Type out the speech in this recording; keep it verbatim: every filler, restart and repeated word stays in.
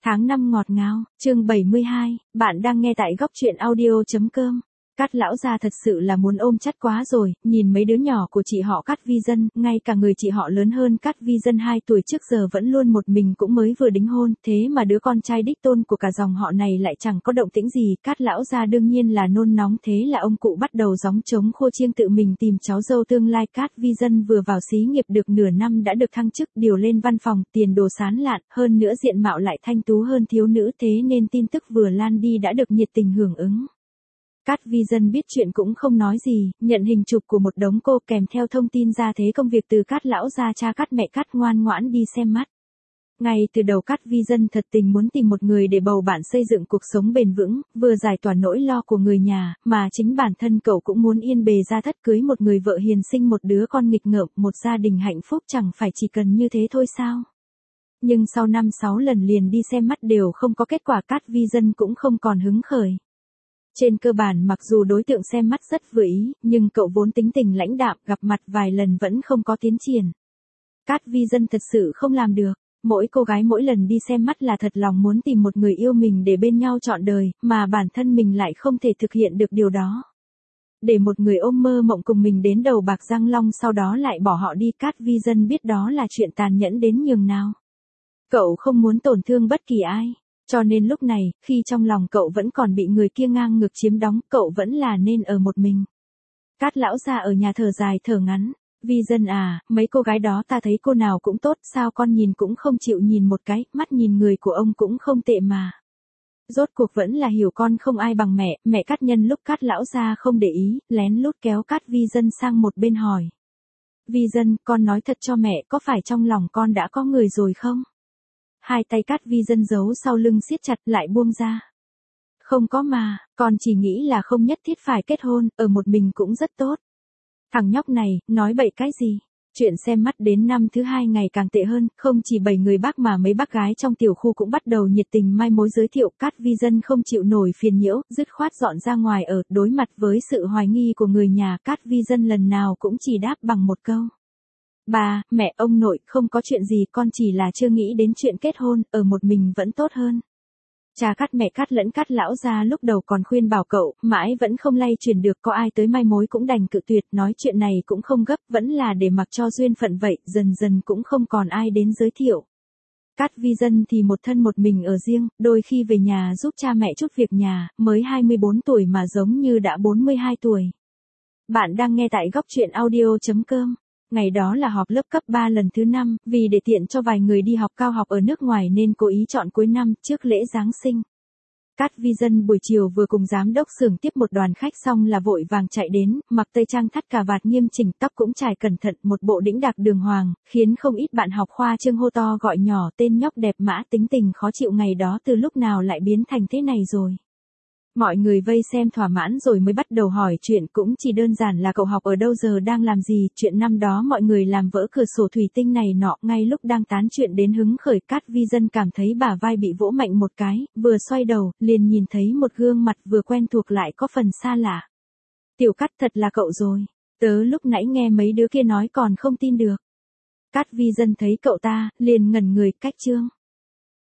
Tháng năm ngọt ngào, chương bảy mươi hai, bạn đang nghe tại góc truyện audio.com. Cát lão gia thật sự là muốn ôm chắt quá rồi, nhìn mấy đứa nhỏ của chị họ Cát Vi Dân, ngay cả người chị họ lớn hơn Cát Vi Dân hai tuổi trước giờ vẫn luôn một mình cũng mới vừa đính hôn, thế mà đứa con trai đích tôn của cả dòng họ này lại chẳng có động tĩnh gì, Cát lão gia đương nhiên là nôn nóng, thế là ông cụ bắt đầu gióng trống khô chiêng tự mình tìm cháu dâu tương lai. Cát Vi Dân vừa vào xí nghiệp được nửa năm đã được thăng chức, điều lên văn phòng, tiền đồ sán lạn, hơn nữa diện mạo lại thanh tú hơn thiếu nữ, thế nên tin tức vừa lan đi đã được nhiệt tình hưởng ứng. Cát Vi Dân biết chuyện cũng không nói gì, nhận hình chụp của một đống cô kèm theo thông tin ra thế công việc từ Cát lão gia cha Cát mẹ Cát ngoan ngoãn đi xem mắt. Ngay từ đầu Cát Vi Dân thật tình muốn tìm một người để bầu bạn xây dựng cuộc sống bền vững, vừa giải tỏa nỗi lo của người nhà, mà chính bản thân cậu cũng muốn yên bề gia thất, cưới một người vợ hiền, sinh một đứa con nghịch ngợm, một gia đình hạnh phúc, chẳng phải chỉ cần như thế thôi sao? Nhưng sau năm sáu lần liền đi xem mắt đều không có kết quả, Cát Vi Dân cũng không còn hứng khởi. Trên cơ bản mặc dù đối tượng xem mắt rất vừa ý, nhưng cậu vốn tính tình lãnh đạm, gặp mặt vài lần vẫn không có tiến triển. Cát Vi Dân thật sự không làm được. Mỗi cô gái mỗi lần đi xem mắt là thật lòng muốn tìm một người yêu mình để bên nhau trọn đời, mà bản thân mình lại không thể thực hiện được điều đó. Để một người ôm mơ mộng cùng mình đến đầu bạc răng long sau đó lại bỏ họ đi, Cát Vi Dân biết đó là chuyện tàn nhẫn đến nhường nào. Cậu không muốn tổn thương bất kỳ ai. Cho nên lúc này, khi trong lòng cậu vẫn còn bị người kia ngang ngược chiếm đóng, cậu vẫn là nên ở một mình. Cát lão gia ở nhà thở dài thở ngắn. Vi Dân à, mấy cô gái đó ta thấy cô nào cũng tốt, sao con nhìn cũng không chịu nhìn một cái, mắt nhìn người của ông cũng không tệ mà. Rốt cuộc vẫn là hiểu con không ai bằng mẹ, mẹ Cát nhân lúc Cát lão gia không để ý, lén lút kéo Cát Vi Dân sang một bên hỏi. Vi Dân, con nói thật cho mẹ, có phải trong lòng con đã có người rồi không? Hai tay Cát Vi Dân giấu sau lưng siết chặt lại buông ra. Không có mà, con chỉ nghĩ là không nhất thiết phải kết hôn, ở một mình cũng rất tốt. Thằng nhóc này, nói bậy cái gì? Chuyện xem mắt đến năm thứ hai ngày càng tệ hơn, không chỉ bảy người bác mà mấy bác gái trong tiểu khu cũng bắt đầu nhiệt tình mai mối giới thiệu. Cát Vi Dân không chịu nổi phiền nhiễu, dứt khoát dọn ra ngoài ở, đối mặt với sự hoài nghi của người nhà, Cát Vi Dân lần nào cũng chỉ đáp bằng một câu. Bà, mẹ, ông nội, không có chuyện gì, con chỉ là chưa nghĩ đến chuyện kết hôn, ở một mình vẫn tốt hơn. Cha Cát mẹ Cát lẫn Cát lão gia lúc đầu còn khuyên bảo cậu, mãi vẫn không lay chuyển được, có ai tới mai mối cũng đành cự tuyệt, nói chuyện này cũng không gấp, vẫn là để mặc cho duyên phận vậy, dần dần cũng không còn ai đến giới thiệu. Cát Vi Dân thì một thân một mình ở riêng, đôi khi về nhà giúp cha mẹ chút việc nhà, mới hai mươi bốn tuổi mà giống như đã bốn mươi hai tuổi. Bạn đang nghe tại góc truyện audio.com. Ngày đó là họp lớp cấp ba lần thứ năm, vì để tiện cho vài người đi học cao học ở nước ngoài nên cố ý chọn cuối năm, trước lễ Giáng sinh. Cát Vi Dân buổi chiều vừa cùng giám đốc xưởng tiếp một đoàn khách xong là vội vàng chạy đến, mặc tây trang thắt cà vạt nghiêm chỉnh, tóc cũng chải cẩn thận, một bộ đĩnh đạc đường hoàng, khiến không ít bạn học khoa trương hô to gọi nhỏ, tên nhóc đẹp mã tính tình khó chịu ngày đó từ lúc nào lại biến thành thế này rồi. Mọi người vây xem thỏa mãn rồi mới bắt đầu hỏi chuyện, cũng chỉ đơn giản là cậu học ở đâu, giờ đang làm gì, chuyện năm đó mọi người làm vỡ cửa sổ thủy tinh này nọ. Ngay lúc đang tán chuyện đến hứng khởi, Cát Vi Dân cảm thấy bả vai bị vỗ mạnh một cái, vừa xoay đầu, liền nhìn thấy một gương mặt vừa quen thuộc lại có phần xa lạ. Tiểu Cát, thật là cậu rồi. Tớ lúc nãy nghe mấy đứa kia nói còn không tin được. Cát Vi Dân thấy cậu ta, liền ngẩn người, cách trương.